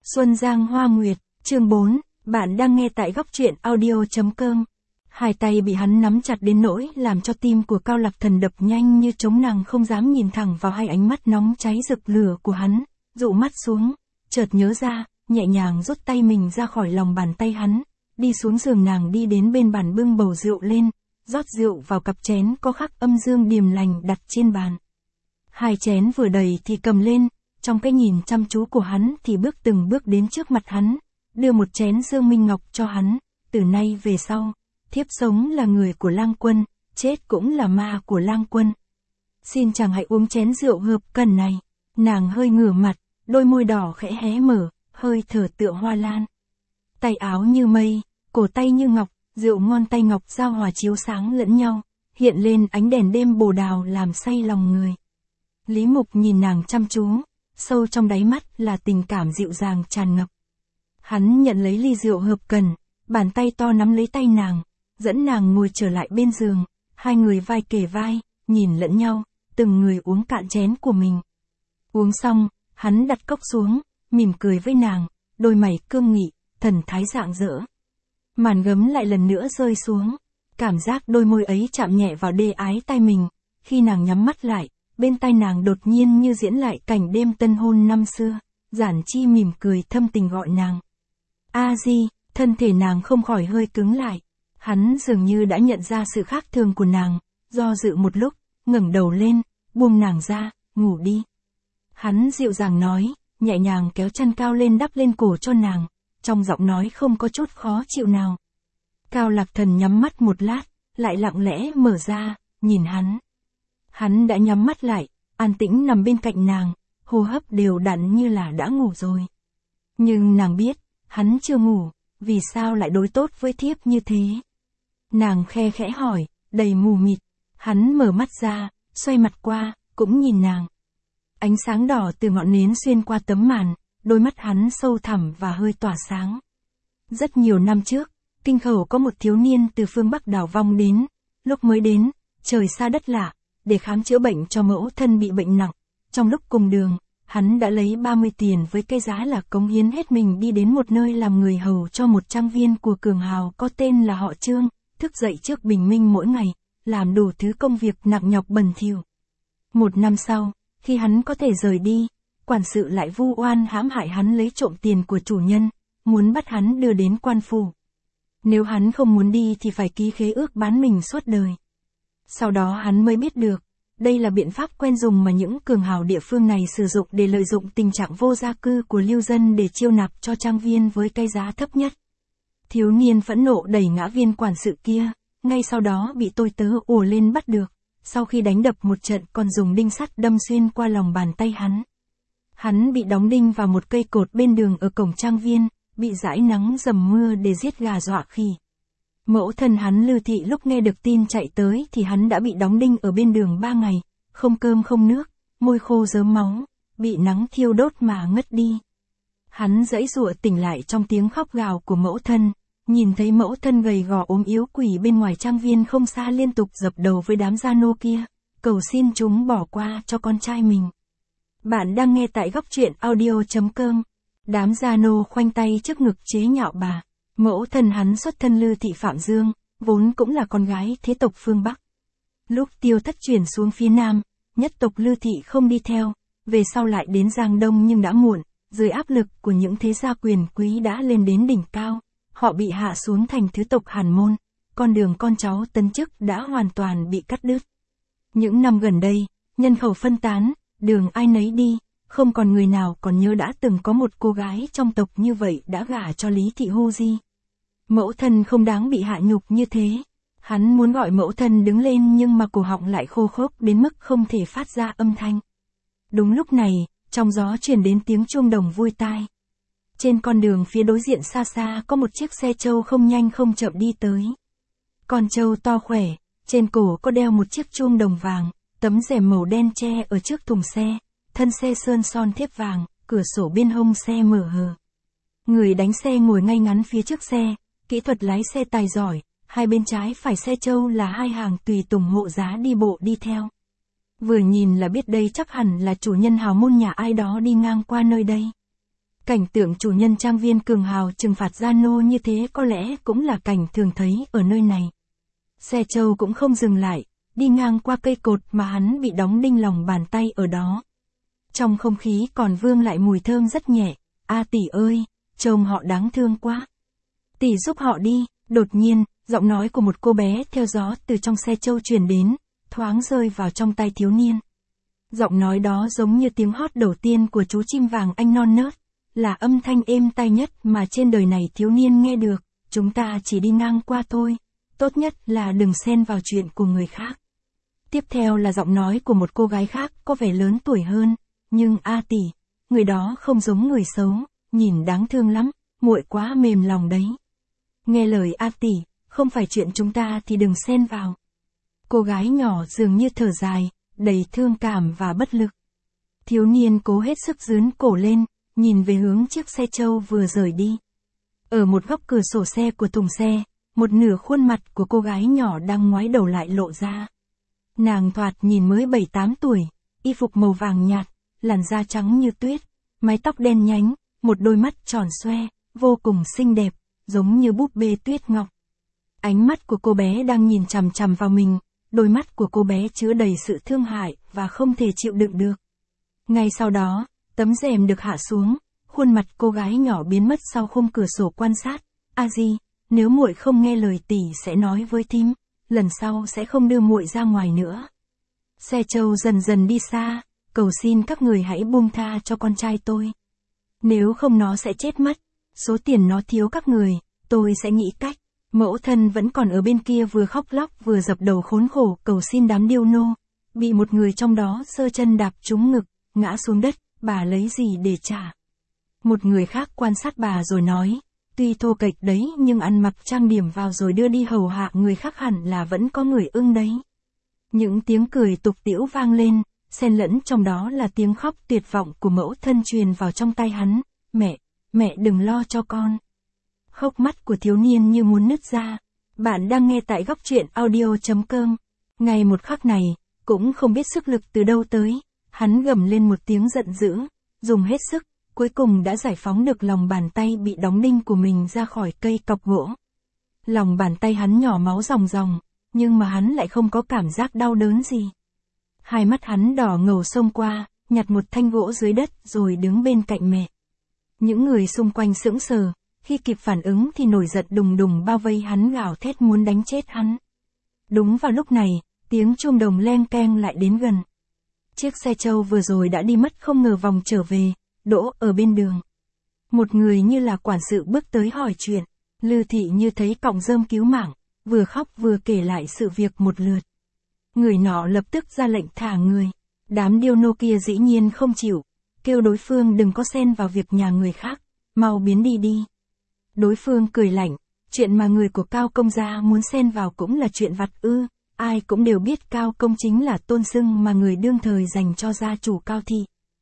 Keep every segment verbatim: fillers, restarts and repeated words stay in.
Xuân Giang Hoa Nguyệt, chương bốn, bạn đang nghe tại góc truyện audio.com. Hai tay bị hắn nắm chặt đến nỗi làm cho tim của Cao Lạc Thần đập nhanh như trống, nàng không dám nhìn thẳng vào hai ánh mắt nóng cháy rực lửa của hắn, dụ mắt xuống, chợt nhớ ra, nhẹ nhàng rút tay mình ra khỏi lòng bàn tay hắn, đi xuống giường. Nàng đi đến bên bàn bưng bầu rượu lên, rót rượu vào cặp chén có khắc âm dương điềm lành đặt trên bàn. Hai chén vừa đầy thì cầm lên, trong cái nhìn chăm chú của hắn thì bước từng bước đến trước mặt hắn, đưa một chén dương minh ngọc cho hắn. Từ nay về sau, thiếp sống là người của Lang Quân, chết cũng là ma của Lang Quân. Xin chàng hãy uống chén rượu hợp cần này. Nàng hơi ngửa mặt, đôi môi đỏ khẽ hé mở, hơi thở tựa hoa lan. Tay áo như mây, cổ tay như ngọc, rượu ngon tay ngọc giao hòa chiếu sáng lẫn nhau, hiện lên ánh đèn đêm bồ đào làm say lòng người. Lý Mục nhìn nàng chăm chú, sâu trong đáy mắt là tình cảm dịu dàng tràn ngập. Hắn nhận lấy ly rượu hợp cần, bàn tay to nắm lấy tay nàng, dẫn nàng ngồi trở lại bên giường, hai người vai kề vai, nhìn lẫn nhau, từng người uống cạn chén của mình. Uống xong, hắn đặt cốc xuống, mỉm cười với nàng, đôi mày cương nghị, thần thái rạng rỡ. Màn gấm lại lần nữa rơi xuống, cảm giác đôi môi ấy chạm nhẹ vào đê ái tai mình, khi nàng nhắm mắt lại, bên tai nàng đột nhiên như diễn lại cảnh đêm tân hôn năm xưa, Giản Chi mỉm cười thâm tình gọi nàng. A Di, thân thể nàng không khỏi hơi cứng lại, hắn dường như đã nhận ra sự khác thường của nàng, do dự một lúc, ngẩng đầu lên, buông nàng ra, ngủ đi. Hắn dịu dàng nói, nhẹ nhàng kéo chăn cao lên đắp lên cổ cho nàng, trong giọng nói không có chút khó chịu nào. Cao Lạc Thần nhắm mắt một lát, lại lặng lẽ mở ra, nhìn hắn. Hắn đã nhắm mắt lại, an tĩnh nằm bên cạnh nàng, hô hấp đều đặn như là đã ngủ rồi. Nhưng nàng biết, hắn chưa ngủ, vì sao lại đối tốt với thiếp như thế? Nàng khe khẽ hỏi, đầy mù mịt. Hắn mở mắt ra, xoay mặt qua, cũng nhìn nàng. Ánh sáng đỏ từ ngọn nến xuyên qua tấm màn, đôi mắt hắn sâu thẳm và hơi tỏa sáng. Rất nhiều năm trước, Kinh Khẩu có một thiếu niên từ phương Bắc đảo vong đến, lúc mới đến, trời xa đất lạ, để khám chữa bệnh cho mẫu thân bị bệnh nặng. Trong lúc cùng đường, hắn đã lấy ba mươi tiền với cái giá là cống hiến hết mình đi đến một nơi làm người hầu cho một trang viên của cường hào có tên là họ Trương, thức dậy trước bình minh mỗi ngày, làm đủ thứ công việc nặng nhọc bẩn thỉu. Một năm sau, khi hắn có thể rời đi, quản sự lại vu oan hãm hại hắn lấy trộm tiền của chủ nhân, muốn bắt hắn đưa đến quan phủ. Nếu hắn không muốn đi thì phải ký khế ước bán mình suốt đời. Sau đó hắn mới biết được, đây là biện pháp quen dùng mà những cường hào địa phương này sử dụng để lợi dụng tình trạng vô gia cư của lưu dân để chiêu nạp cho trang viên với cái giá thấp nhất. Thiếu niên phẫn nộ đẩy ngã viên quản sự kia, ngay sau đó bị tôi tớ ùa lên bắt được, sau khi đánh đập một trận còn dùng đinh sắt đâm xuyên qua lòng bàn tay hắn. Hắn bị đóng đinh vào một cây cột bên đường ở cổng trang viên, bị dãi nắng dầm mưa để giết gà dọa khỉ. Mẫu thân hắn Lư Thị lúc nghe được tin chạy tới thì hắn đã bị đóng đinh ở bên đường ba ngày, không cơm không nước, môi khô rớm máu, bị nắng thiêu đốt mà ngất đi. Hắn giãy giụa tỉnh lại trong tiếng khóc gào của mẫu thân, nhìn thấy mẫu thân gầy gò ốm yếu quỳ bên ngoài trang viên không xa liên tục dập đầu với đám gia nô kia, cầu xin chúng bỏ qua cho con trai mình. Bạn đang nghe tại góc truyện audio.com. Đám gia nô khoanh tay trước ngực chế nhạo bà. Mẫu thân hắn xuất thân Lư Thị Phạm Dương, vốn cũng là con gái thế tộc phương Bắc. Lúc Tiêu Thất chuyển xuống phía Nam, nhất tộc Lư Thị không đi theo, về sau lại đến Giang Đông nhưng đã muộn, dưới áp lực của những thế gia quyền quý đã lên đến đỉnh cao, họ bị hạ xuống thành thứ tộc Hàn Môn, con đường con cháu tấn chức đã hoàn toàn bị cắt đứt. Những năm gần đây, nhân khẩu phân tán, đường ai nấy đi, không còn người nào còn nhớ đã từng có một cô gái trong tộc như vậy đã gả cho Lý Thị Hu Di. Mẫu thân không đáng bị hạ nhục như thế. Hắn muốn gọi mẫu thân đứng lên nhưng mà cổ họng lại khô khốc đến mức không thể phát ra âm thanh. Đúng lúc này, trong gió truyền đến tiếng chuông đồng vui tai. Trên con đường phía đối diện xa xa có một chiếc xe trâu không nhanh không chậm đi tới. Con trâu to khỏe, trên cổ có đeo một chiếc chuông đồng vàng, tấm rèm màu đen che ở trước thùng xe, thân xe sơn son thiếp vàng, cửa sổ bên hông xe mở hờ. Người đánh xe ngồi ngay ngắn phía trước xe, kỹ thuật lái xe tài giỏi, hai bên trái phải xe trâu là hai hàng tùy tùng hộ giá đi bộ đi theo. Vừa nhìn là biết đây chắc hẳn là chủ nhân hào môn nhà ai đó đi ngang qua nơi đây. Cảnh tượng chủ nhân trang viên cường hào trừng phạt gia nô như thế có lẽ cũng là cảnh thường thấy ở nơi này. Xe trâu cũng không dừng lại, đi ngang qua cây cột mà hắn bị đóng đinh lòng bàn tay ở đó. Trong không khí còn vương lại mùi thơm rất nhẹ. A tỷ ơi, trông họ đáng thương quá. Tỷ giúp họ đi. Đột nhiên, giọng nói của một cô bé theo gió từ trong xe trâu truyền đến, thoáng rơi vào trong tai thiếu niên. Giọng nói đó giống như tiếng hót đầu tiên của chú chim vàng anh non nớt, là âm thanh êm tai nhất mà trên đời này thiếu niên nghe được. Chúng ta chỉ đi ngang qua thôi, tốt nhất là đừng xen vào chuyện của người khác. Tiếp theo là giọng nói của một cô gái khác có vẻ lớn tuổi hơn, nhưng A tỷ, người đó không giống người xấu, nhìn đáng thương lắm, muội quá mềm lòng đấy. Nghe lời A tỷ, không phải chuyện chúng ta thì đừng xen vào. Cô gái nhỏ dường như thở dài, đầy thương cảm và bất lực. Thiếu niên cố hết sức dướn cổ lên, nhìn về hướng chiếc xe trâu vừa rời đi. Ở một góc cửa sổ xe của thùng xe, một nửa khuôn mặt của cô gái nhỏ đang ngoái đầu lại lộ ra. Nàng thoạt nhìn mới bảy tám tuổi, y phục màu vàng nhạt, làn da trắng như tuyết, mái tóc đen nhánh, một đôi mắt tròn xoe, vô cùng xinh đẹp, giống như búp bê tuyết ngọc. Ánh mắt của cô bé đang nhìn chằm chằm vào mình, đôi mắt của cô bé chứa đầy sự thương hại và không thể chịu đựng được. Ngay sau đó, tấm rèm được hạ xuống, khuôn mặt cô gái nhỏ biến mất sau khung cửa sổ quan sát. A Di, nếu muội không nghe lời tỷ sẽ nói với thím, lần sau sẽ không đưa muội ra ngoài nữa. Xe trâu dần dần đi xa, cầu xin các người hãy buông tha cho con trai tôi. Nếu không nó sẽ chết mất, số tiền nó thiếu các người, tôi sẽ nghĩ cách. Mẫu thân vẫn còn ở bên kia vừa khóc lóc vừa dập đầu khốn khổ cầu xin đám điêu nô. Bị một người trong đó giơ chân đạp trúng ngực, ngã xuống đất, bà lấy gì để trả. Một người khác quan sát bà rồi nói, tuy thô kệch đấy nhưng ăn mặc trang điểm vào rồi đưa đi hầu hạ người khác hẳn là vẫn có người ưng đấy. Những tiếng cười tục tĩu vang lên, xen lẫn trong đó là tiếng khóc tuyệt vọng của mẫu thân truyền vào trong tai hắn. Mẹ, mẹ đừng lo cho con. Hốc mắt của thiếu niên như muốn nứt ra. Bạn đang nghe tại góc truyện audio.com. Ngay một khắc này, cũng không biết sức lực từ đâu tới, hắn gầm lên một tiếng giận dữ, dùng hết sức, cuối cùng đã giải phóng được lòng bàn tay bị đóng đinh của mình ra khỏi cây cọc gỗ. Lòng bàn tay hắn nhỏ máu ròng ròng, nhưng mà hắn lại không có cảm giác đau đớn gì. Hai mắt hắn đỏ ngầu xông qua, nhặt một thanh gỗ dưới đất rồi đứng bên cạnh mẹ. Những người xung quanh sững sờ, khi kịp phản ứng thì nổi giận đùng đùng bao vây hắn gào thét muốn đánh chết hắn. Đúng vào lúc này, tiếng chuông đồng leng keng lại đến gần. Chiếc xe trâu vừa rồi đã đi mất không ngờ vòng trở về, đỗ ở bên đường. Một người như là quản sự bước tới hỏi chuyện, Lư Thị như thấy cọng rơm cứu mạng, vừa khóc vừa kể lại sự việc một lượt. Người nọ lập tức ra lệnh thả người. Đám điêu nô kia dĩ nhiên không chịu, kêu đối phương đừng có xen vào việc nhà người khác, mau biến đi đi. Đối phương cười lạnh, chuyện mà người của Cao Công gia muốn xen vào cũng là chuyện vặt ư, ai cũng đều biết Cao Công chính là tôn xưng mà người đương thời dành cho gia chủ Cao thị.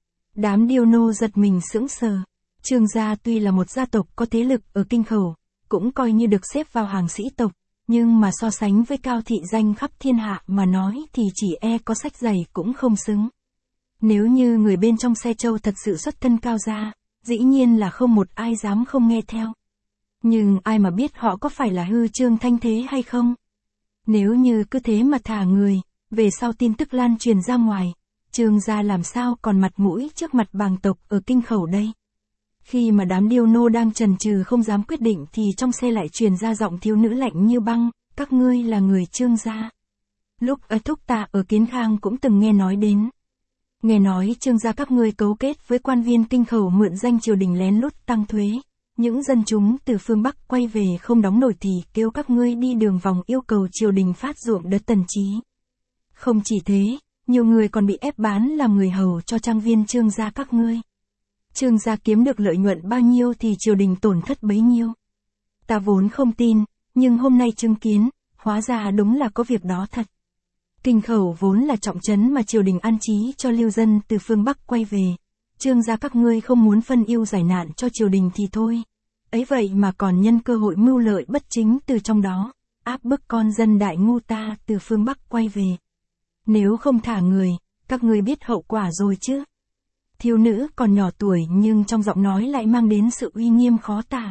Đám điêu nô giật mình sững sờ. Trương gia tuy là một gia tộc có thế lực ở Kinh Khẩu, cũng coi như được xếp vào hàng sĩ tộc, nhưng mà so sánh với Cao thị danh khắp thiên hạ mà nói thì chỉ e có sách giày cũng không xứng. Nếu như người bên trong xe trâu thật sự xuất thân Cao gia, dĩ nhiên là không một ai dám không nghe theo. Nhưng ai mà biết họ có phải là hư trương thanh thế hay không? Nếu như cứ thế mà thả người, về sau tin tức lan truyền ra ngoài, Trương gia làm sao còn mặt mũi trước mặt bàng tộc ở Kinh Khẩu đây? Khi mà đám điêu nô đang chần chừ không dám quyết định thì trong xe lại truyền ra giọng thiếu nữ lạnh như băng, các ngươi là người Trương gia. Lúc ở thúc ta ở Kiến Khang cũng từng nghe nói đến. Nghe nói Trương gia các ngươi cấu kết với quan viên Kinh Khẩu mượn danh triều đình lén lút tăng thuế. Những dân chúng từ phương Bắc quay về không đóng nổi thì kêu các ngươi đi đường vòng yêu cầu triều đình phát ruộng đất tần trí. Không chỉ thế, nhiều người còn bị ép bán làm người hầu cho trang viên Trương gia các ngươi. Trương gia kiếm được lợi nhuận bao nhiêu thì triều đình tổn thất bấy nhiêu. Ta vốn không tin, nhưng hôm nay chứng kiến, hóa ra đúng là có việc đó thật. Kinh Khẩu vốn là trọng trấn mà triều đình an trí cho lưu dân từ phương Bắc quay về. Trương gia các ngươi không muốn phân ưu giải nạn cho triều đình thì thôi. Ấy vậy mà còn nhân cơ hội mưu lợi bất chính từ trong đó, áp bức con dân đại ngu ta từ phương Bắc quay về. Nếu không thả người, các ngươi biết hậu quả rồi chứ. Thiếu nữ còn nhỏ tuổi nhưng trong giọng nói lại mang đến sự uy nghiêm khó tả.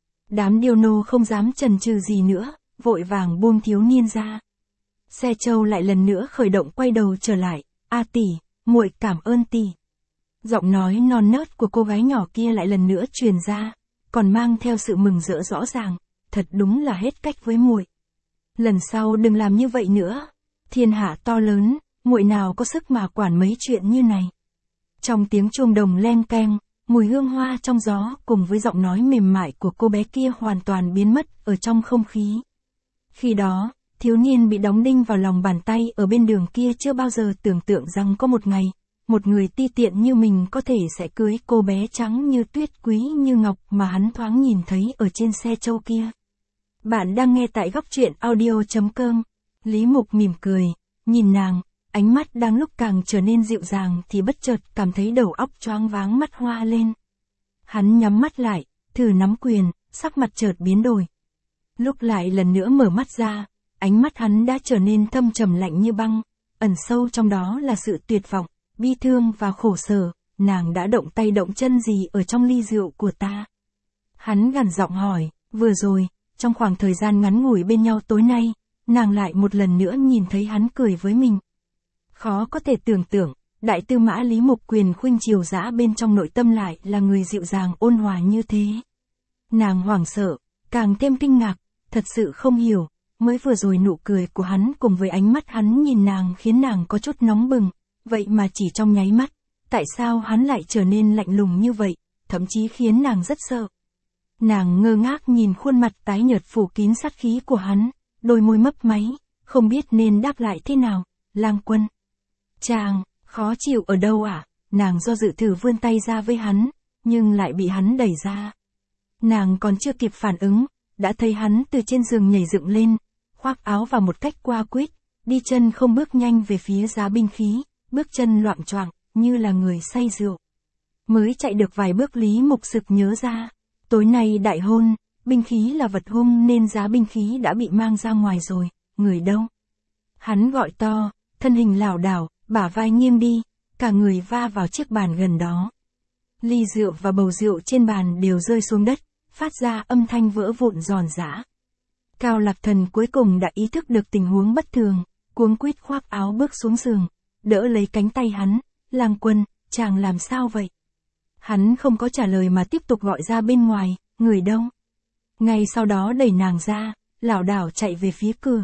Đám điêu nô không dám chần chừ gì nữa, vội vàng buông thiếu niên ra. Xe trâu lại lần nữa khởi động quay đầu trở lại, "A tỷ, muội cảm ơn tỷ." Giọng nói non nớt của cô gái nhỏ kia lại lần nữa truyền ra, còn mang theo sự mừng rỡ rõ ràng, "Thật đúng là hết cách với muội. Lần sau đừng làm như vậy nữa. Thiên hạ to lớn, muội nào có sức mà quản mấy chuyện như này." Trong tiếng chuông đồng leng keng, mùi hương hoa trong gió cùng với giọng nói mềm mại của cô bé kia hoàn toàn biến mất ở trong không khí. Khi đó, thiếu niên bị đóng đinh vào lòng bàn tay ở bên đường kia chưa bao giờ tưởng tượng rằng có một ngày, một người ti tiện như mình có thể sẽ cưới cô bé trắng như tuyết quý như ngọc mà hắn thoáng nhìn thấy ở trên xe trâu kia. Bạn đang nghe tại góc truyện audio chấm com. Lý Mục mỉm cười, nhìn nàng, ánh mắt đang lúc càng trở nên dịu dàng thì bất chợt cảm thấy đầu óc choáng váng mắt hoa lên. Hắn nhắm mắt lại, thử nắm quyền, sắc mặt chợt biến đổi. Lúc lại lần nữa mở mắt ra, ánh mắt hắn đã trở nên thâm trầm lạnh như băng, ẩn sâu trong đó là sự tuyệt vọng, bi thương và khổ sở. "Nàng đã động tay động chân gì ở trong ly rượu của ta?" Hắn gằn giọng hỏi, vừa rồi, trong khoảng thời gian ngắn ngủi bên nhau tối nay, nàng lại một lần nữa nhìn thấy hắn cười với mình. Khó có thể tưởng tượng, đại tư mã Lý Mục Quyền khuynh triều dã bên trong nội tâm lại là người dịu dàng ôn hòa như thế. Nàng hoảng sợ, càng thêm kinh ngạc, thật sự không hiểu, mới vừa rồi nụ cười của hắn cùng với ánh mắt hắn nhìn nàng khiến nàng có chút nóng bừng, vậy mà chỉ trong nháy mắt, tại sao hắn lại trở nên lạnh lùng như vậy, thậm chí khiến nàng rất sợ. Nàng ngơ ngác nhìn khuôn mặt tái nhợt phủ kín sát khí của hắn, đôi môi mấp máy, không biết nên đáp lại thế nào. "Lang Quân." "Chàng, khó chịu ở đâu ạ?" Nàng do dự thử vươn tay ra với hắn, nhưng lại bị hắn đẩy ra. Nàng còn chưa kịp phản ứng, đã thấy hắn từ trên giường nhảy dựng lên, khoác áo vào một cách qua quýt, đi chân không bước nhanh về phía giá binh khí, bước chân loạng choạng, như là người say rượu. Mới chạy được vài bước Lý Mục sực nhớ ra, tối nay đại hôn, binh khí là vật hung nên giá binh khí đã bị mang ra ngoài rồi, người đâu? Hắn gọi to, thân hình lảo đảo, bả vai nghiêng đi, cả người va vào chiếc bàn gần đó. Ly rượu và bầu rượu trên bàn đều rơi xuống đất, phát ra âm thanh vỡ vụn giòn giã. Cao Lạc Thần cuối cùng đã ý thức được tình huống bất thường, cuống quýt khoác áo bước xuống giường, đỡ lấy cánh tay hắn, "Lang Quân, chàng làm sao vậy?" Hắn không có trả lời mà tiếp tục gọi ra bên ngoài, "Người đâu?" Ngay sau đó đẩy nàng ra, lảo đảo chạy về phía cửa.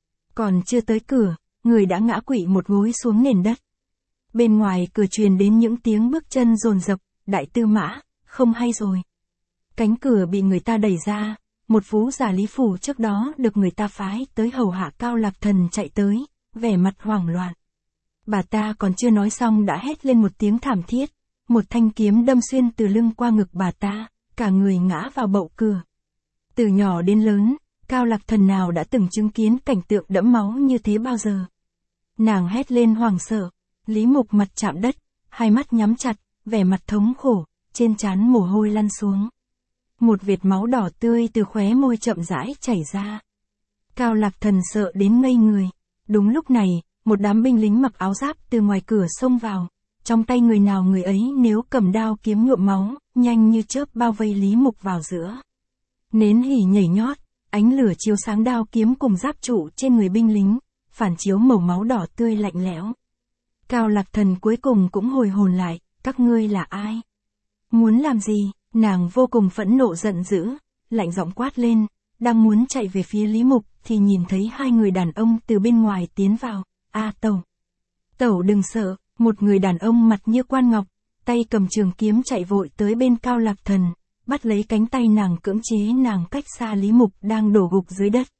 Còn chưa tới cửa, người đã ngã quỵ một gối xuống nền đất. Bên ngoài cửa truyền đến những tiếng bước chân dồn dập, "Đại tư mã, không hay rồi." Cánh cửa bị người ta đẩy ra, một phú giả Lý Phủ trước đó được người ta phái tới hầu hạ Cao Lạc Thần chạy tới, vẻ mặt hoảng loạn. Bà ta còn chưa nói xong đã hét lên một tiếng thảm thiết, một thanh kiếm đâm xuyên từ lưng qua ngực bà ta, cả người ngã vào bậu cửa. Từ nhỏ đến lớn, Cao Lạc Thần nào đã từng chứng kiến cảnh tượng đẫm máu như thế bao giờ. Nàng hét lên hoảng sợ, Lý Mục mặt chạm đất, hai mắt nhắm chặt, vẻ mặt thống khổ, trên trán mồ hôi lăn xuống. Một vệt máu đỏ tươi từ khóe môi chậm rãi chảy ra. Cao Lạc Thần sợ đến ngây người. Đúng lúc này, một đám binh lính mặc áo giáp từ ngoài cửa xông vào. Trong tay người nào người ấy nếu cầm đao kiếm nhuộm máu, nhanh như chớp bao vây Lý Mục vào giữa. Nến hỉ nhảy nhót, ánh lửa chiếu sáng đao kiếm cùng giáp trụ trên người binh lính, phản chiếu màu máu đỏ tươi lạnh lẽo. Cao Lạc Thần cuối cùng cũng hồi hồn lại, "Các ngươi là ai? Muốn làm gì?" Nàng vô cùng phẫn nộ giận dữ, lạnh giọng quát lên, đang muốn chạy về phía Lý Mục thì nhìn thấy hai người đàn ông từ bên ngoài tiến vào. "A Tẩu, Tẩu đừng sợ." Một người đàn ông mặt như quan ngọc, tay cầm trường kiếm chạy vội tới bên Cao Lạc Thần, bắt lấy cánh tay nàng cưỡng chế nàng cách xa Lý Mục đang đổ gục dưới đất.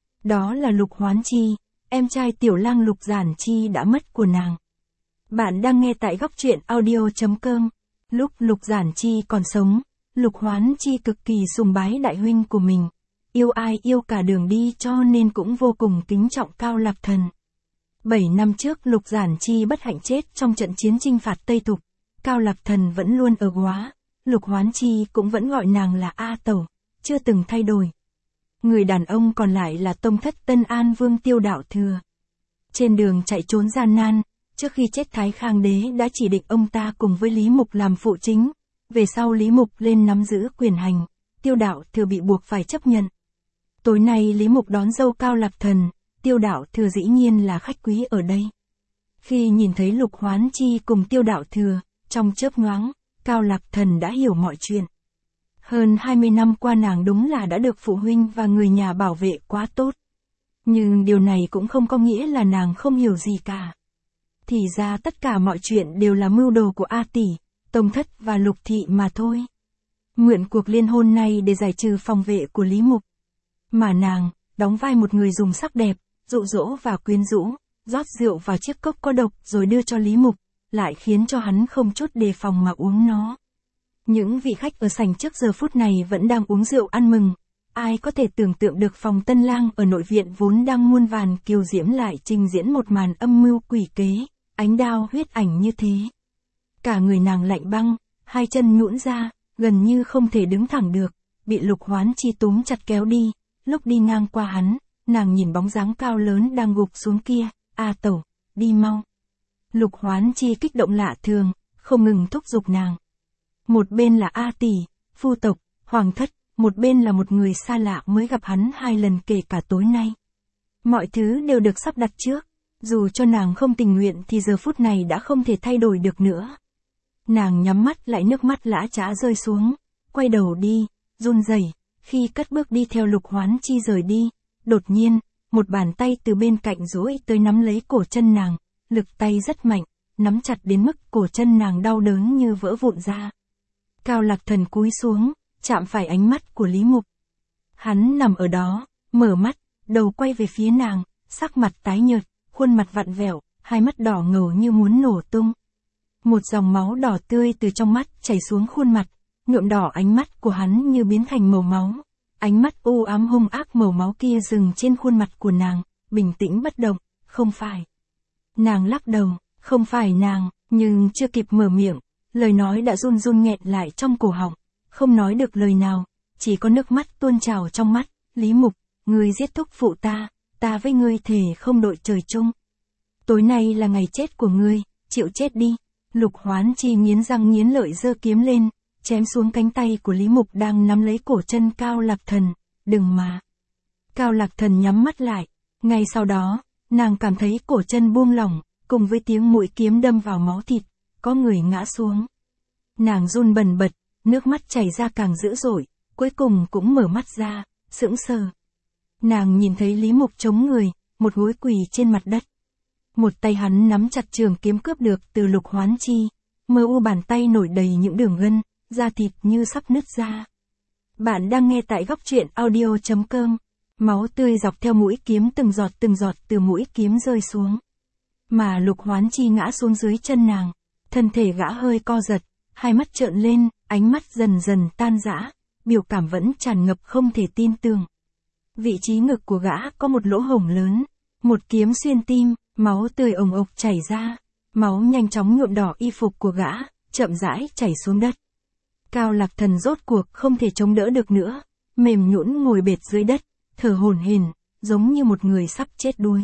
Đó là Lục Hoán Chi, em trai tiểu lang Lục Giản Chi đã mất của nàng. Bạn đang nghe tại góc truyện audio chấm com. Lúc Lục Giản Chi còn sống, Lục Hoán Chi cực kỳ sùng bái đại huynh của mình, yêu ai yêu cả đường đi cho nên cũng vô cùng kính trọng Cao Lạc Thần. Bảy năm trước Lục Giản Chi bất hạnh chết trong trận chiến chinh phạt Tây Thục, Cao Lạc Thần vẫn luôn ở Góa, Lục Hoán Chi cũng vẫn gọi nàng là A Tẩu, chưa từng thay đổi. Người đàn ông còn lại là tông thất Tân An Vương Tiêu Đạo Thừa. Trên đường chạy trốn gian nan, Trước khi chết Thái Khang đế đã chỉ định ông ta cùng với Lý Mục làm phụ chính, về sau Lý Mục lên nắm giữ quyền hành, Tiêu Đạo Thừa bị buộc phải chấp nhận. Tối nay Lý Mục đón dâu Cao Lạc Thần, Tiêu Đạo Thừa dĩ nhiên là khách quý ở đây. Khi nhìn thấy Lục Hoán Chi cùng Tiêu Đạo Thừa, trong chớp nhoáng, Cao Lạc Thần đã hiểu mọi chuyện. Hơn hai mươi năm qua nàng đúng là đã được phụ huynh và người nhà bảo vệ quá tốt. Nhưng điều này cũng không có nghĩa là nàng không hiểu gì cả. Thì ra tất cả mọi chuyện đều là mưu đồ của A Tỷ, Tông Thất và Lục Thị mà thôi. Mượn cuộc liên hôn này để giải trừ phòng vệ của Lý Mục. Mà nàng, đóng vai một người dùng sắc đẹp, dụ dỗ và quyến rũ, rót rượu vào chiếc cốc có độc rồi đưa cho Lý Mục, lại khiến cho hắn không chút đề phòng mà uống nó. Những vị khách ở sảnh trước giờ phút này vẫn đang uống rượu ăn mừng. Ai có thể tưởng tượng được phòng tân lang ở nội viện vốn đang muôn vàn kiều diễm lại trình diễn một màn âm mưu quỷ kế, ánh đao huyết ảnh như thế. Cả người nàng lạnh băng, hai chân nhũn ra, gần như không thể đứng thẳng được, bị Lục Hoán Chi túm chặt kéo đi. Lúc đi ngang qua hắn, nàng nhìn bóng dáng cao lớn đang gục xuống kia, "A tẩu, đi mau." Lục Hoán Chi kích động lạ thường, không ngừng thúc giục nàng. Một bên là A Tỷ, phu tộc, hoàng thất, một bên là một người xa lạ mới gặp hắn hai lần kể cả tối nay. Mọi thứ đều được sắp đặt trước, dù cho nàng không tình nguyện thì giờ phút này đã không thể thay đổi được nữa. Nàng nhắm mắt lại, nước mắt lã chã rơi xuống, quay đầu đi, run rẩy. Khi cất bước đi theo Lục Hoán Chi rời đi, đột nhiên, một bàn tay từ bên cạnh duỗi tới nắm lấy cổ chân nàng, lực tay rất mạnh, nắm chặt đến mức cổ chân nàng đau đớn như vỡ vụn ra. Cao Lạc Thần cúi xuống, chạm phải ánh mắt của Lý Mục. Hắn nằm ở đó, mở mắt, đầu quay về phía nàng, sắc mặt tái nhợt, khuôn mặt vặn vẹo, hai mắt đỏ ngầu như muốn nổ tung. Một dòng máu đỏ tươi từ trong mắt chảy xuống khuôn mặt, nhuộm đỏ ánh mắt của hắn như biến thành màu máu. Ánh mắt u ám hung ác màu máu kia dừng trên khuôn mặt của nàng, bình tĩnh bất động, "Không phải." Nàng lắc đầu, "Không phải nàng," nhưng chưa kịp mở miệng, lời nói đã run run nghẹn lại trong cổ họng, không nói được lời nào, chỉ có nước mắt tuôn trào trong mắt. "Lý Mục, ngươi giết thúc phụ ta, ta với ngươi thề không đội trời chung. Tối nay là ngày chết của ngươi, chịu chết đi." Lục Hoán Chi nghiến răng nghiến lợi giơ kiếm lên, chém xuống cánh tay của Lý Mục đang nắm lấy cổ chân Cao Lạc Thần. "Đừng mà." Cao Lạc Thần nhắm mắt lại, ngay sau đó, nàng cảm thấy cổ chân buông lỏng, cùng với tiếng mũi kiếm đâm vào máu thịt, có người ngã xuống. Nàng run bần bật, nước mắt chảy ra càng dữ dội, cuối cùng cũng mở mắt ra, sững sờ. Nàng nhìn thấy Lý Mục chống người, một gối quỳ trên mặt đất. Một tay hắn nắm chặt trường kiếm cướp được từ Lục Hoán Chi, mờ u bàn tay nổi đầy những đường gân, da thịt như sắp nứt ra. Bạn đang nghe tại góc truyện audio chấm com. Máu tươi dọc theo mũi kiếm từng giọt từng giọt từ mũi kiếm rơi xuống. Mà Lục Hoán Chi ngã xuống dưới chân nàng, thân thể gã hơi co giật, hai mắt trợn lên, ánh mắt dần dần tan rã, biểu cảm vẫn tràn ngập không thể tin tưởng. Vị trí ngực của gã có một lỗ hổng lớn, một kiếm xuyên tim, máu tươi ồng ộc chảy ra, máu nhanh chóng nhuộm đỏ y phục của gã, chậm rãi chảy xuống đất. Cao Lạc Thần rốt cuộc không thể chống đỡ được nữa, mềm nhũn ngồi bệt dưới đất, thở hổn hển, giống như một người sắp chết đuối.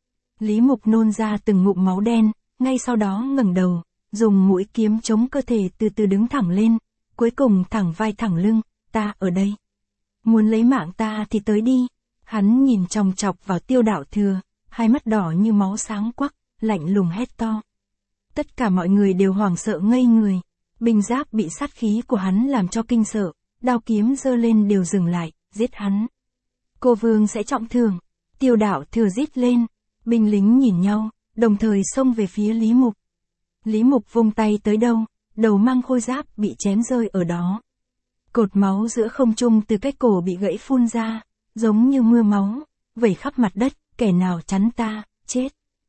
Lý Mục nôn ra từng ngụm máu đen, ngay sau đó ngẩng đầu, dùng mũi kiếm chống cơ thể từ từ đứng thẳng lên, cuối cùng thẳng vai thẳng lưng. "Ta ở đây. Muốn lấy mạng ta thì tới đi." Hắn nhìn chòng chọc vào Tiêu Đạo Thừa, hai mắt đỏ như máu sáng quắc, lạnh lùng hét to. Tất cả mọi người đều hoảng sợ ngây người. Binh giáp bị sát khí của hắn làm cho kinh sợ, đao kiếm giơ lên đều dừng lại, "Giết hắn. Cô vương sẽ trọng thương." Tiêu Đạo Thừa rít lên, binh lính nhìn nhau, đồng thời xông về phía Lý Mục. Lý Mục vung tay tới đâu, đầu mang khôi giáp bị chém rơi ở đó. Cột máu giữa không trung từ cái cổ bị gãy phun ra, giống như mưa máu, vẩy khắp mặt đất. "Kẻ nào chắn ta, chết."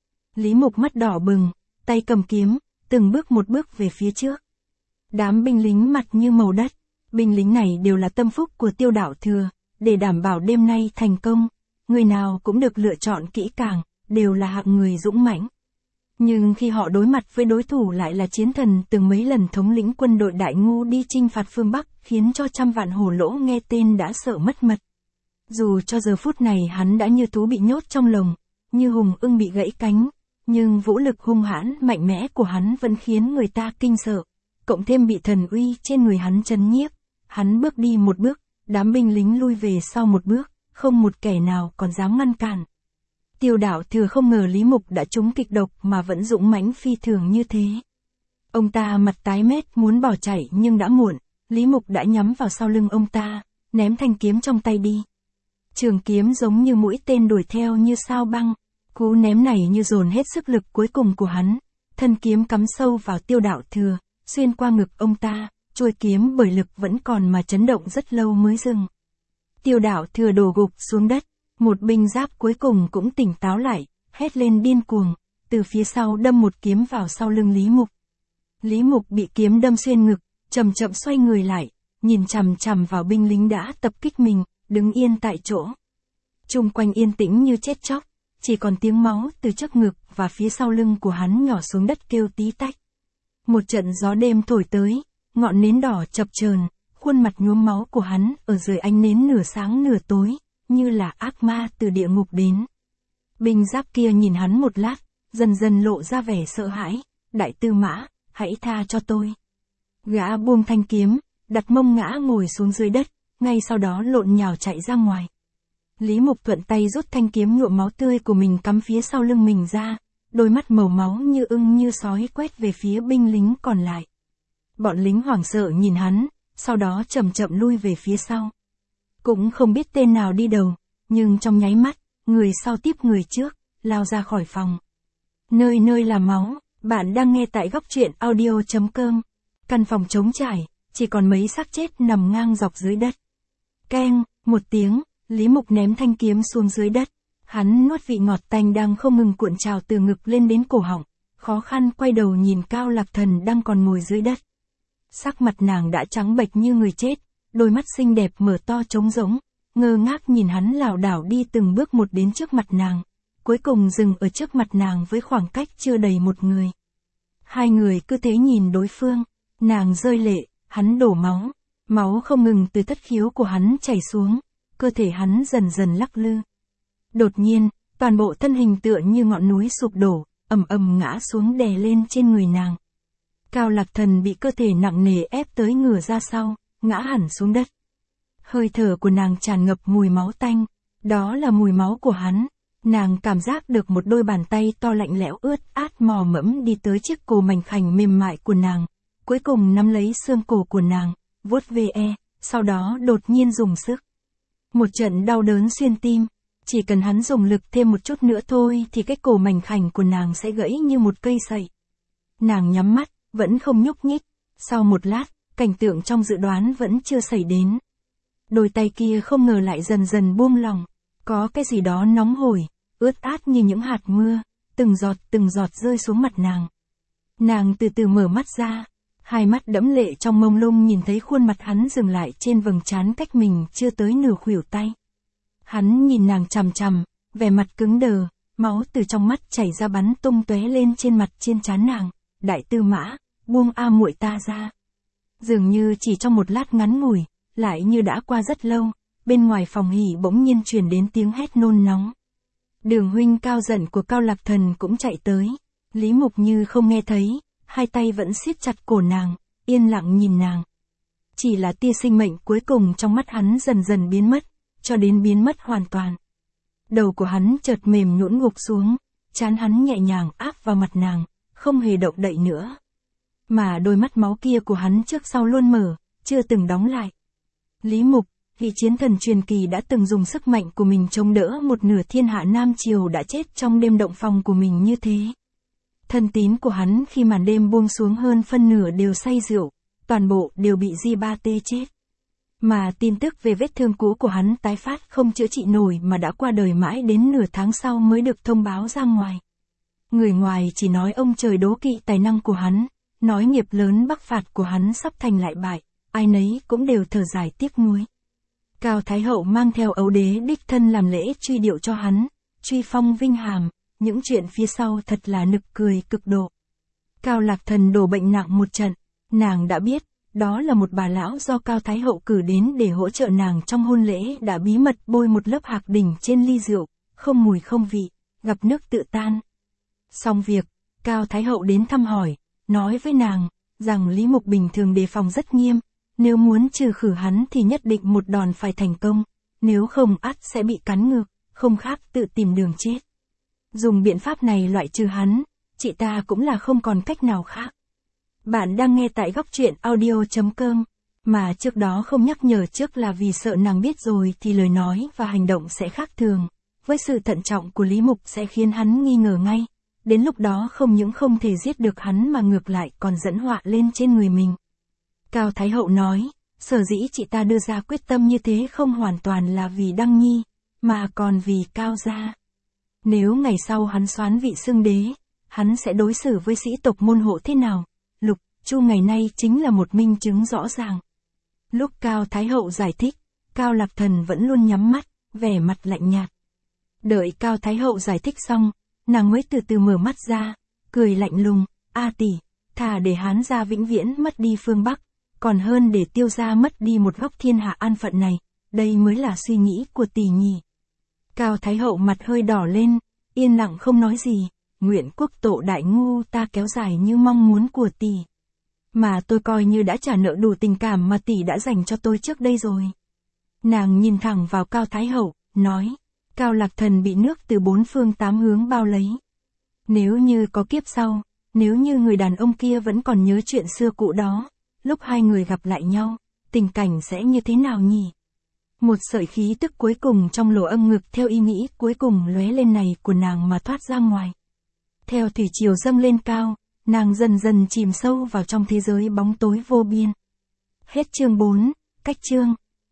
Lý Mục mắt đỏ bừng, tay cầm kiếm, từng bước một bước về phía trước. Đám binh lính mặt như màu đất, binh lính này đều là tâm phúc của Tiêu Đạo Thừa, để đảm bảo đêm nay thành công, người nào cũng được lựa chọn kỹ càng, đều là hạng người dũng mãnh. Nhưng khi họ đối mặt với đối thủ lại là chiến thần từng mấy lần thống lĩnh quân đội Đại Ngu đi chinh phạt phương Bắc, khiến cho trăm vạn hổ lỗ nghe tên đã sợ mất mật. Dù cho giờ phút này hắn đã như thú bị nhốt trong lồng, như hùng ưng bị gãy cánh, nhưng vũ lực hung hãn mạnh mẽ của hắn vẫn khiến người ta kinh sợ, cộng thêm bị thần uy trên người hắn trấn nhiếp, hắn bước đi một bước, đám binh lính lui về sau một bước, không một kẻ nào còn dám ngăn cản. Tiêu Đạo Thừa không ngờ Lý Mục đã trúng kịch độc mà vẫn dũng mãnh phi thường như thế. Ông ta mặt tái mét muốn bỏ chạy nhưng đã muộn, Lý Mục đã nhắm vào sau lưng ông ta, ném thanh kiếm trong tay đi. Trường kiếm giống như mũi tên đuổi theo như sao băng, cú ném này như dồn hết sức lực cuối cùng của hắn, thân kiếm cắm sâu vào Tiêu Đạo Thừa, xuyên qua ngực ông ta, chuôi kiếm bởi lực vẫn còn mà chấn động rất lâu mới dừng. Tiêu Đạo Thừa đổ gục xuống đất, một binh giáp cuối cùng cũng tỉnh táo lại, hét lên điên cuồng, từ phía sau đâm một kiếm vào sau lưng Lý Mục. Lý Mục bị kiếm đâm xuyên ngực, chậm chậm xoay người lại, nhìn chằm chằm vào binh lính đã tập kích mình, đứng yên tại chỗ. Chung quanh yên tĩnh như chết chóc, chỉ còn tiếng máu từ trước ngực và phía sau lưng của hắn nhỏ xuống đất kêu tí tách. Một trận gió đêm thổi tới, ngọn nến đỏ chập chờn, khuôn mặt nhuốm máu của hắn ở dưới ánh nến nửa sáng nửa tối, như là ác ma từ địa ngục đến. Binh giáp kia nhìn hắn một lát, dần dần lộ ra vẻ sợ hãi, đại tư mã, hãy tha cho tôi. Gã buông thanh kiếm, đặt mông ngã ngồi xuống dưới đất, ngay sau đó lộn nhào chạy ra ngoài. Lý Mục thuận tay rút thanh kiếm nhuộm máu tươi của mình cắm phía sau lưng mình ra, đôi mắt màu máu như ưng như sói quét về phía binh lính còn lại. Bọn lính hoảng sợ nhìn hắn, sau đó chậm chậm lui về phía sau. Cũng không biết tên nào đi đầu, nhưng trong nháy mắt, người sau tiếp người trước, lao ra khỏi phòng. Nơi nơi là máu, bạn đang nghe tại góc truyện audio chấm com. Căn phòng trống trải, chỉ còn mấy xác chết nằm ngang dọc dưới đất. Keng, một tiếng, Lý Mục ném thanh kiếm xuống dưới đất. Hắn nuốt vị ngọt tanh đang không ngừng cuộn trào từ ngực lên đến cổ họng, khó khăn quay đầu nhìn Cao Lạc Thần đang còn ngồi dưới đất. Sắc mặt nàng đã trắng bệch như người chết, đôi mắt xinh đẹp mở to trống rỗng, ngơ ngác nhìn hắn lảo đảo đi từng bước một đến trước mặt nàng, cuối cùng dừng ở trước mặt nàng với khoảng cách chưa đầy một người. Hai người cứ thế nhìn đối phương, nàng rơi lệ, hắn đổ máu, máu không ngừng từ thất khiếu của hắn chảy xuống, cơ thể hắn dần dần lắc lư. Đột nhiên, toàn bộ thân hình tựa như ngọn núi sụp đổ, ầm ầm ngã xuống đè lên trên người nàng. Cao Lạc Thần bị cơ thể nặng nề ép tới ngửa ra sau, ngã hẳn xuống đất. Hơi thở của nàng tràn ngập mùi máu tanh, đó là mùi máu của hắn. Nàng cảm giác được một đôi bàn tay to lạnh lẽo ướt át mò mẫm đi tới chiếc cổ mảnh khảnh mềm mại của nàng, cuối cùng nắm lấy xương cổ của nàng, vuốt ve, sau đó đột nhiên dùng sức. Một trận đau đớn xuyên tim, chỉ cần hắn dùng lực thêm một chút nữa thôi thì cái cổ mảnh khảnh của nàng sẽ gãy như một cây sậy. Nàng nhắm mắt, vẫn không nhúc nhích, sau một lát, cảnh tượng trong dự đoán vẫn chưa xảy đến. Đôi tay kia không ngờ lại dần dần buông lỏng, có cái gì đó nóng hổi, ướt át như những hạt mưa, từng giọt từng giọt rơi xuống mặt nàng. Nàng từ từ mở mắt ra, hai mắt đẫm lệ trong mông lung nhìn thấy khuôn mặt hắn dừng lại trên vầng trán cách mình chưa tới nửa khuỷu tay. Hắn nhìn nàng chằm chằm, vẻ mặt cứng đờ, máu từ trong mắt chảy ra bắn tung tóe lên trên mặt trên trán nàng. Đại tư mã, buông a muội ta ra. Dường như chỉ trong một lát ngắn ngủi, lại như đã qua rất lâu, bên ngoài phòng hỉ bỗng nhiên truyền đến tiếng hét nôn nóng. Đường huynh Cao giận của Cao Lạc Thần cũng chạy tới, Lý Mục như không nghe thấy, hai tay vẫn siết chặt cổ nàng, yên lặng nhìn nàng. Chỉ là tia sinh mệnh cuối cùng trong mắt hắn dần dần biến mất, cho đến biến mất hoàn toàn. Đầu của hắn chợt mềm nhũn gục xuống, trán hắn nhẹ nhàng áp vào mặt nàng, không hề động đậy nữa. Mà đôi mắt máu kia của hắn trước sau luôn mở, chưa từng đóng lại. Lý Mục, vị chiến thần truyền kỳ đã từng dùng sức mạnh của mình chống đỡ một nửa thiên hạ Nam Triều đã chết trong đêm động phòng của mình như thế. Thân tín của hắn khi màn đêm buông xuống hơn phân nửa đều say rượu, toàn bộ đều bị Di Ba Tê chết. Mà tin tức về vết thương cũ của hắn tái phát không chữa trị nổi mà đã qua đời mãi đến nửa tháng sau mới được thông báo ra ngoài. Người ngoài chỉ nói ông trời đố kỵ tài năng của hắn, nói nghiệp lớn bắc phạt của hắn sắp thành lại bại, ai nấy cũng đều thở dài tiếc nuối. Cao Thái Hậu mang theo ấu đế đích thân làm lễ truy điệu cho hắn, truy phong vinh hàm, những chuyện phía sau thật là nực cười cực độ. Cao Lạc Thần đổ bệnh nặng một trận, nàng đã biết, đó là một bà lão do Cao Thái Hậu cử đến để hỗ trợ nàng trong hôn lễ đã bí mật bôi một lớp hạc đỉnh trên ly rượu, không mùi không vị, gặp nước tự tan. Xong việc, Cao Thái Hậu đến thăm hỏi, nói với nàng, rằng Lý Mục bình thường đề phòng rất nghiêm, nếu muốn trừ khử hắn thì nhất định một đòn phải thành công, nếu không ắt sẽ bị cắn ngược, không khác tự tìm đường chết. Dùng biện pháp này loại trừ hắn, chị ta cũng là không còn cách nào khác. Bạn đang nghe tại góc truyện audio.com, mà trước đó không nhắc nhở trước là vì sợ nàng biết rồi thì lời nói và hành động sẽ khác thường. Với sự thận trọng của Lý Mục sẽ khiến hắn nghi ngờ ngay, đến lúc đó không những không thể giết được hắn mà ngược lại còn dẫn họa lên trên người mình. Cao Thái Hậu nói, sở dĩ chị ta đưa ra quyết tâm như thế không hoàn toàn là vì Đăng Nhi, mà còn vì Cao gia. Nếu ngày sau hắn soán vị xưng đế, hắn sẽ đối xử với sĩ tộc môn hộ thế nào? Lục, Chu ngày nay chính là một minh chứng rõ ràng. Lúc Cao Thái Hậu giải thích, Cao Lạc Thần vẫn luôn nhắm mắt, vẻ mặt lạnh nhạt. Đợi Cao Thái Hậu giải thích xong, nàng mới từ từ mở mắt ra, cười lạnh lùng, a tỷ, thà để Hán gia vĩnh viễn mất đi phương Bắc, còn hơn để Tiêu gia mất đi một góc thiên hạ an phận này, đây mới là suy nghĩ của tỷ nhỉ. Cao Thái Hậu mặt hơi đỏ lên, yên lặng không nói gì, nguyện quốc tổ đại ngu ta kéo dài như mong muốn của tỷ. Mà tôi coi như đã trả nợ đủ tình cảm mà tỷ đã dành cho tôi trước đây rồi. Nàng nhìn thẳng vào Cao Thái Hậu, nói, Cao Lạc Thần bị nước từ bốn phương tám hướng bao lấy. Nếu như có kiếp sau, nếu như người đàn ông kia vẫn còn nhớ chuyện xưa cũ đó, lúc hai người gặp lại nhau, tình cảnh sẽ như thế nào nhỉ? Một sợi khí tức cuối cùng trong lỗ âm ngực theo ý nghĩ cuối cùng lóe lên này của nàng mà thoát ra ngoài. Theo thủy triều dâng lên cao, nàng dần dần chìm sâu vào trong thế giới bóng tối vô biên. Hết chương bốn, cách chương.